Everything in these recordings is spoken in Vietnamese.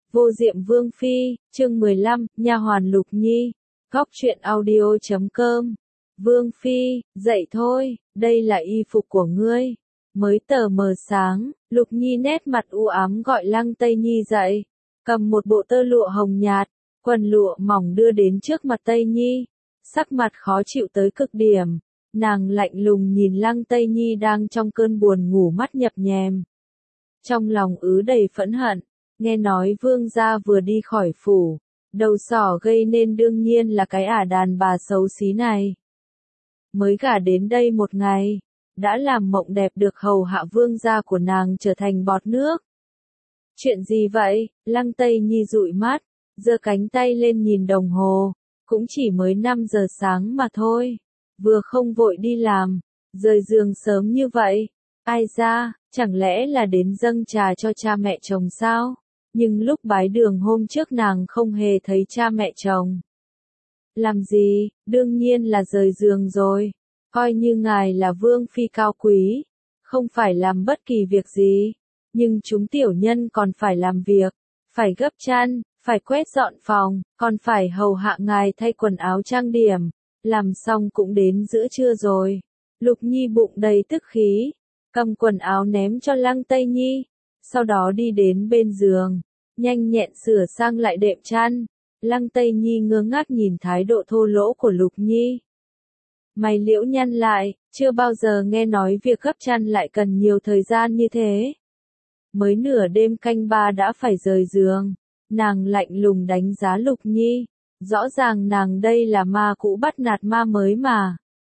Vô Diệm Vương Phi, chương 15, Nha hoàn Lục Nhi. Góc truyện audio.com. Vương Phi, dậy thôi, đây là y phục của ngươi. Mới tờ mờ sáng, Lục Nhi nét mặt u ám gọi Lăng Tây Nhi dậy. Cầm một bộ tơ lụa hồng nhạt, quần lụa mỏng đưa đến trước mặt Tây Nhi. Sắc mặt khó chịu tới cực điểm. Nàng lạnh lùng nhìn Lăng Tây Nhi đang trong cơn buồn ngủ mắt nhập nhèm. Trong lòng ứ đầy phẫn hận. Nghe nói vương gia vừa đi khỏi phủ, đầu sỏ gây nên đương nhiên là cái đàn bà xấu xí này. Mới gả đến đây một ngày, đã làm mộng đẹp được hầu hạ vương gia của nàng trở thành bọt nước. Chuyện gì vậy? Lăng Tây Nhi dụi mắt, giơ cánh tay lên nhìn đồng hồ, cũng chỉ mới 5 giờ sáng mà thôi, vừa không vội đi làm, rời giường sớm như vậy. Ai ra, chẳng lẽ là đến dâng trà cho cha mẹ chồng sao? Nhưng lúc bái đường hôm trước nàng không hề thấy cha mẹ chồng. Làm gì, đương nhiên là rời giường rồi. Coi như ngài là vương phi cao quý, không phải làm bất kỳ việc gì. Nhưng chúng tiểu nhân còn phải làm việc, phải gấp chăn, phải quét dọn phòng, còn phải hầu hạ ngài thay quần áo trang điểm. Làm xong cũng đến giữa trưa rồi. Lục Nhi bụng đầy tức khí, cầm quần áo ném cho Lăng Tây Nhi, sau đó đi đến bên giường, nhanh nhẹn sửa sang lại đệm chăn. Lăng Tây Nhi ngơ ngác nhìn thái độ thô lỗ của Lục Nhi. Mày liễu nhăn lại, chưa bao giờ nghe nói việc gấp chăn lại cần nhiều thời gian như thế. Mới nửa đêm canh ba đã phải rời giường, nàng lạnh lùng đánh giá Lục Nhi, rõ ràng nàng đây là ma cũ bắt nạt ma mới mà.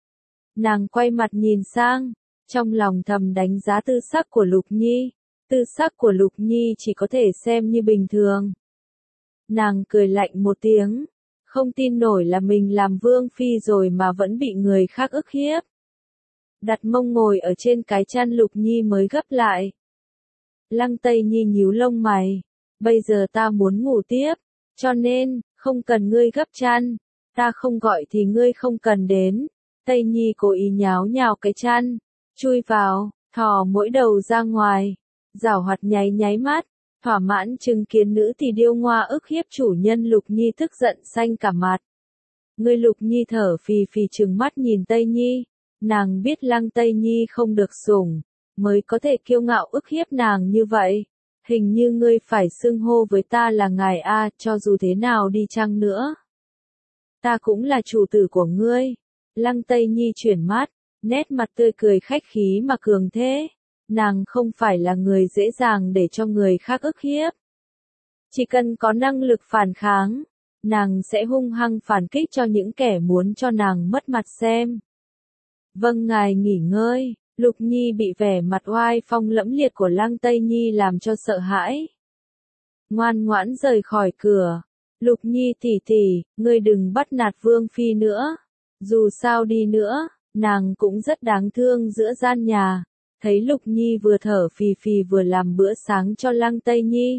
Nàng quay mặt nhìn sang, trong lòng thầm đánh giá tư sắc của Lục Nhi. Tư sắc của Lục Nhi chỉ có thể xem như bình thường. Nàng cười lạnh một tiếng, không tin nổi là mình làm vương phi rồi mà vẫn bị người khác ức hiếp. Đặt mông ngồi ở trên cái chăn Lục Nhi mới gấp lại. Lăng Tây Nhi nhíu lông mày, bây giờ ta muốn ngủ tiếp, cho nên, không cần ngươi gấp chăn, ta không gọi thì ngươi không cần đến. Tây Nhi cố ý nháo nhào cái chăn, chui vào, thò mỗi đầu ra ngoài. Giảo hoạt nháy nháy mắt, thỏa mãn chứng kiến nữ thì điêu ngoa ức hiếp chủ nhân. Lục Nhi tức giận xanh cả mặt. Người Lục Nhi thở phì phì trừng mắt nhìn Tây Nhi, nàng biết Lăng Tây Nhi không được sủng, mới có thể kiêu ngạo ức hiếp nàng như vậy. Hình như ngươi phải xưng hô với ta là ngài a, cho dù thế nào đi chăng nữa. Ta cũng là chủ tử của ngươi. Lăng Tây Nhi chuyển mắt, nét mặt tươi cười khách khí mà cường thế. Nàng không phải là người dễ dàng để cho người khác ức hiếp. Chỉ cần có năng lực phản kháng, nàng sẽ hung hăng phản kích cho những kẻ muốn cho nàng mất mặt xem. Vâng, ngài nghỉ ngơi. Lục Nhi bị vẻ mặt oai phong lẫm liệt của Lăng Tây Nhi làm cho sợ hãi. Ngoan ngoãn rời khỏi cửa. Lục Nhi tỷ tỷ, ngươi đừng bắt nạt vương phi nữa. Dù sao đi nữa, nàng cũng rất đáng thương giữa gian nhà. Thấy Lục Nhi vừa thở phì phì vừa làm bữa sáng cho Lăng Tây Nhi.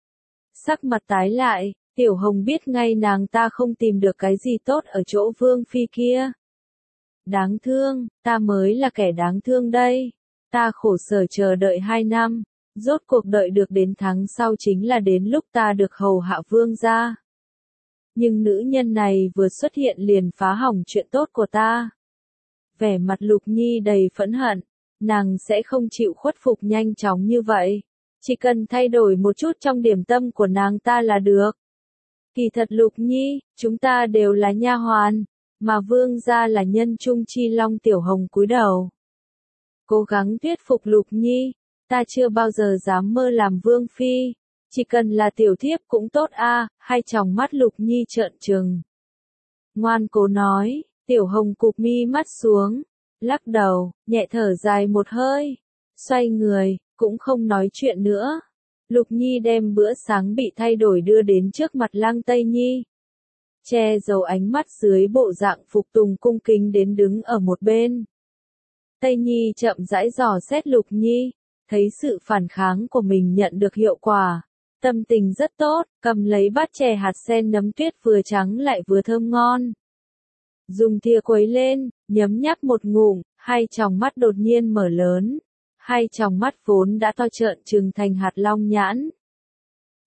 Sắc mặt tái lại, Tiểu Hồng biết ngay nàng ta không tìm được cái gì tốt ở chỗ vương phi kia. Đáng thương, ta mới là kẻ đáng thương đây. Ta khổ sở chờ đợi 2 năm, rốt cuộc đợi được đến tháng sau chính là đến lúc ta được hầu hạ vương gia. Nhưng nữ nhân này vừa xuất hiện liền phá hỏng chuyện tốt của ta. Vẻ mặt Lục Nhi đầy phẫn hận. Nàng sẽ không chịu khuất phục nhanh chóng như vậy. Chỉ cần thay đổi một chút trong điểm tâm của nàng ta là được. Kỳ thật Lục Nhi, chúng ta đều là nha hoàn, mà vương gia là nhân trung chi long. Tiểu Hồng cúi đầu, cố gắng thuyết phục Lục Nhi. Ta chưa bao giờ dám mơ làm vương phi, chỉ cần là tiểu thiếp cũng tốt a. Hai tròng mắt Lục Nhi trợn trừng. Ngoan cố nói. Tiểu Hồng cụp mi mắt xuống, lắc đầu, nhẹ thở dài một hơi, xoay người, cũng không nói chuyện nữa. Lục Nhi đem bữa sáng bị thay đổi đưa đến trước mặt Lăng Tây Nhi. Che giấu ánh mắt dưới bộ dạng phục tùng cung kính đến đứng ở một bên. Tây Nhi chậm rãi dò xét Lục Nhi, thấy sự phản kháng của mình nhận được hiệu quả. Tâm tình rất tốt, cầm lấy bát chè hạt sen nấm tuyết vừa trắng lại vừa thơm ngon. Dùng thìa quấy lên, nhấm nháp một ngụm, hai tròng mắt đột nhiên mở lớn. Hai tròng mắt vốn đã to trợn trừng thành hạt long nhãn.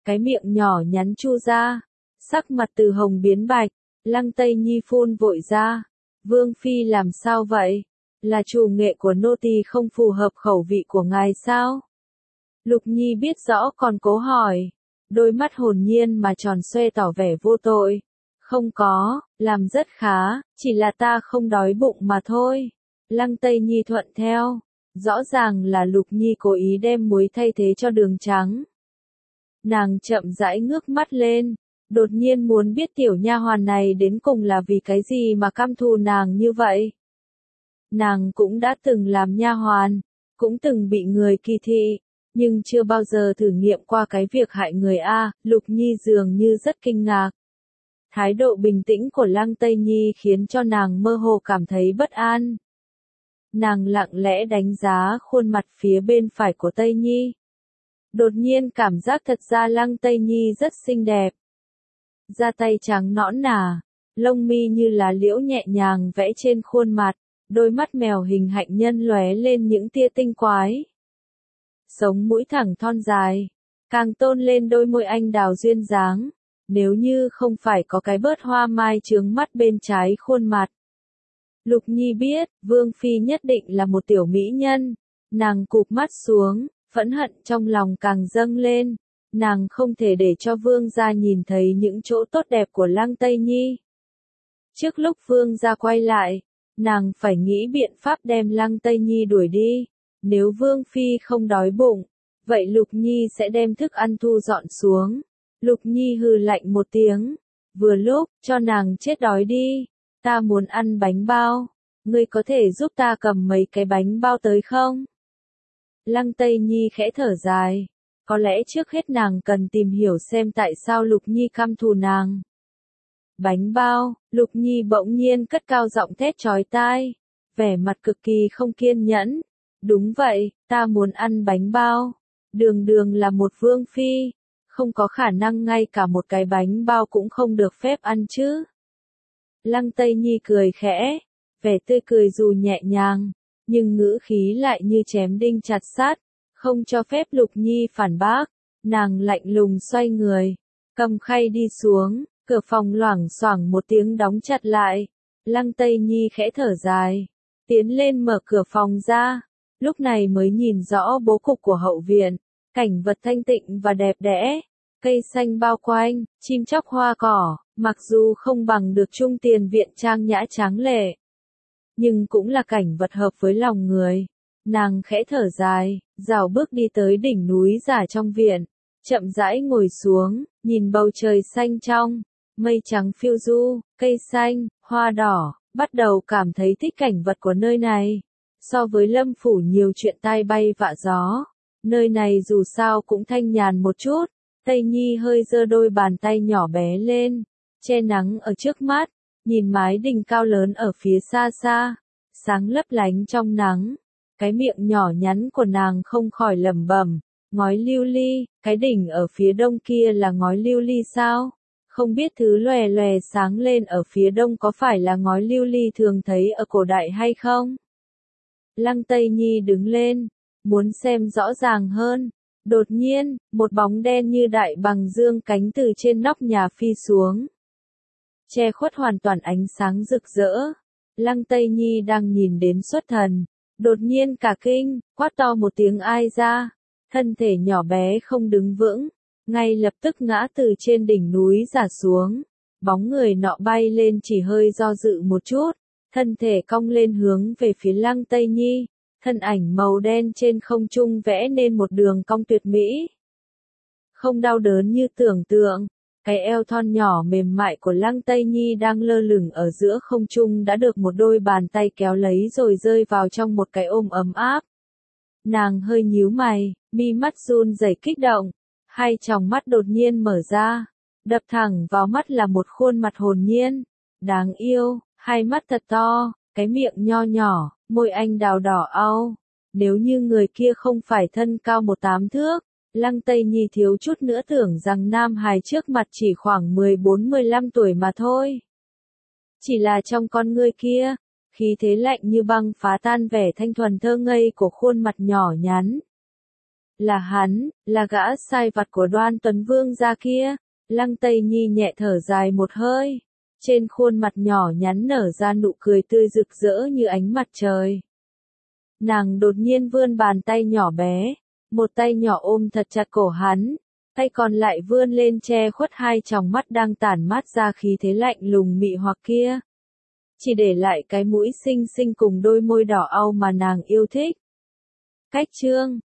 cái miệng nhỏ nhắn chu ra, sắc mặt từ hồng biến bạch, Lăng Tây Nhi phun vội ra. Vương Phi làm sao vậy? Là chủ nghệ của nô tỳ không phù hợp khẩu vị của ngài sao? Lục Nhi biết rõ còn cố hỏi. Đôi mắt hồn nhiên mà tròn xoe tỏ vẻ vô tội. Không có, làm rất khá, chỉ là ta không đói bụng mà thôi. Lăng Tây Nhi thuận theo. Rõ ràng là Lục Nhi cố ý đem muối thay thế cho đường trắng. Nàng chậm rãi ngước mắt lên, đột nhiên muốn biết tiểu nha hoàn này đến cùng là vì cái gì mà căm thù nàng như vậy. Nàng cũng đã từng làm nha hoàn, cũng từng bị người kỳ thị, nhưng chưa bao giờ thử nghiệm qua cái việc hại người a. Lục Nhi dường như rất kinh ngạc. Thái độ bình tĩnh của Lăng Tây Nhi khiến cho nàng mơ hồ cảm thấy bất an. Nàng lặng lẽ đánh giá khuôn mặt phía bên phải của Tây Nhi. Đột nhiên cảm giác thật ra Lăng Tây Nhi rất xinh đẹp. Da tay trắng nõn nà, lông mi như lá liễu nhẹ nhàng vẽ trên khuôn mặt, đôi mắt mèo hình hạnh nhân lóe lên những tia tinh quái. Sống mũi thẳng thon dài, càng tôn lên đôi môi anh đào duyên dáng, nếu như không phải có cái bớt hoa mai chướng mắt bên trái khuôn mặt. Lục Nhi biết, Vương Phi nhất định là một tiểu mỹ nhân, nàng cụp mắt xuống, phẫn hận trong lòng càng dâng lên, nàng không thể để cho Vương gia nhìn thấy những chỗ tốt đẹp của Lăng Tây Nhi. Trước lúc Vương gia quay lại, nàng phải nghĩ biện pháp đem Lăng Tây Nhi đuổi đi, nếu Vương Phi không đói bụng, vậy Lục Nhi sẽ đem thức ăn thu dọn xuống. Lục Nhi hừ lạnh một tiếng, vừa lúc, cho nàng chết đói đi, ta muốn ăn bánh bao, ngươi có thể giúp ta cầm mấy cái bánh bao tới không? Lăng Tây Nhi khẽ thở dài, có lẽ trước hết nàng cần tìm hiểu xem tại sao Lục Nhi căm thù nàng. Bánh bao, Lục Nhi bỗng nhiên cất cao giọng thét chói tai, vẻ mặt cực kỳ không kiên nhẫn. Đúng vậy, ta muốn ăn bánh bao. Đường Đường là một vương phi, không có khả năng ngay cả một cái bánh bao cũng không được phép ăn chứ. Lăng Tây Nhi cười khẽ, vẻ tươi cười dù nhẹ nhàng, nhưng ngữ khí lại như chém đinh chặt sắt, không cho phép Lục Nhi phản bác. Nàng lạnh lùng xoay người, cầm khay đi xuống, cửa phòng loảng xoảng một tiếng đóng chặt lại. Lăng Tây Nhi khẽ thở dài, tiến lên mở cửa phòng ra, lúc này mới nhìn rõ bố cục của hậu viện, cảnh vật thanh tịnh và đẹp đẽ, cây xanh bao quanh, chim chóc hoa cỏ, mặc dù không bằng được Trung Tiền viện trang nhã tráng lệ, nhưng cũng là cảnh vật hợp với lòng người. Nàng khẽ thở dài, rảo bước đi tới đỉnh núi giả trong viện, chậm rãi ngồi xuống, nhìn bầu trời xanh trong, mây trắng phiêu du, cây xanh, hoa đỏ, bắt đầu cảm thấy thích cảnh vật của nơi này. So với Lâm phủ nhiều chuyện tai bay vạ gió, nơi này dù sao cũng thanh nhàn một chút. Tây Nhi hơi giơ đôi bàn tay nhỏ bé lên, che nắng ở trước mắt, nhìn mái đình cao lớn ở phía xa xa, sáng lấp lánh trong nắng. Cái miệng nhỏ nhắn của nàng không khỏi lẩm bẩm, ngói lưu ly, cái đỉnh ở phía đông kia là ngói lưu ly sao? Không biết thứ lòe lòe sáng lên ở phía đông có phải là ngói lưu ly thường thấy ở cổ đại hay không? Lăng Tây Nhi đứng lên, muốn xem rõ ràng hơn. Đột nhiên, một bóng đen như đại bằng dương cánh từ trên nóc nhà phi xuống, che khuất hoàn toàn ánh sáng rực rỡ. Lăng Tây Nhi đang nhìn đến xuất thần, đột nhiên cả kinh, quát to một tiếng ai ra, thân thể nhỏ bé không đứng vững, ngay lập tức ngã từ trên đỉnh núi giả xuống. Bóng người nọ bay lên chỉ hơi do dự một chút, thân thể cong lên hướng về phía Lăng Tây Nhi, thân ảnh màu đen trên không trung vẽ nên một đường cong tuyệt mỹ. Không đau đớn như tưởng tượng, cái eo thon nhỏ mềm mại của Lăng Tây Nhi đang lơ lửng ở giữa không trung đã được một đôi bàn tay kéo lấy rồi rơi vào trong một cái ôm ấm áp. Nàng hơi nhíu mày, mi mắt run rẩy kích động, hai tròng mắt đột nhiên mở ra, đập thẳng vào mắt là một khuôn mặt hồn nhiên, đáng yêu, hai mắt thật to, cái miệng nho nhỏ, môi anh đào đỏ au. Nếu như người kia không phải thân cao 18 thước, Lăng Tây Nhi thiếu chút nữa tưởng rằng nam hài trước mặt chỉ khoảng 14-15 tuổi mà thôi. Chỉ là trong con ngươi kia, khí thế lạnh như băng phá tan vẻ thanh thuần thơ ngây của khuôn mặt nhỏ nhắn. là gã sai vặt của Đoan Tuấn Vương gia kia. Lăng Tây Nhi nhẹ thở dài một hơi. Trên khuôn mặt nhỏ nhắn nở ra nụ cười tươi rực rỡ như ánh mặt trời. Nàng đột nhiên vươn bàn tay nhỏ bé, một tay nhỏ ôm thật chặt cổ hắn, tay còn lại vươn lên che khuất hai tròng mắt đang tản mát ra khí thế lạnh lùng mị hoặc kia. Chỉ để lại cái mũi xinh xinh cùng đôi môi đỏ au mà nàng yêu thích. Cách chương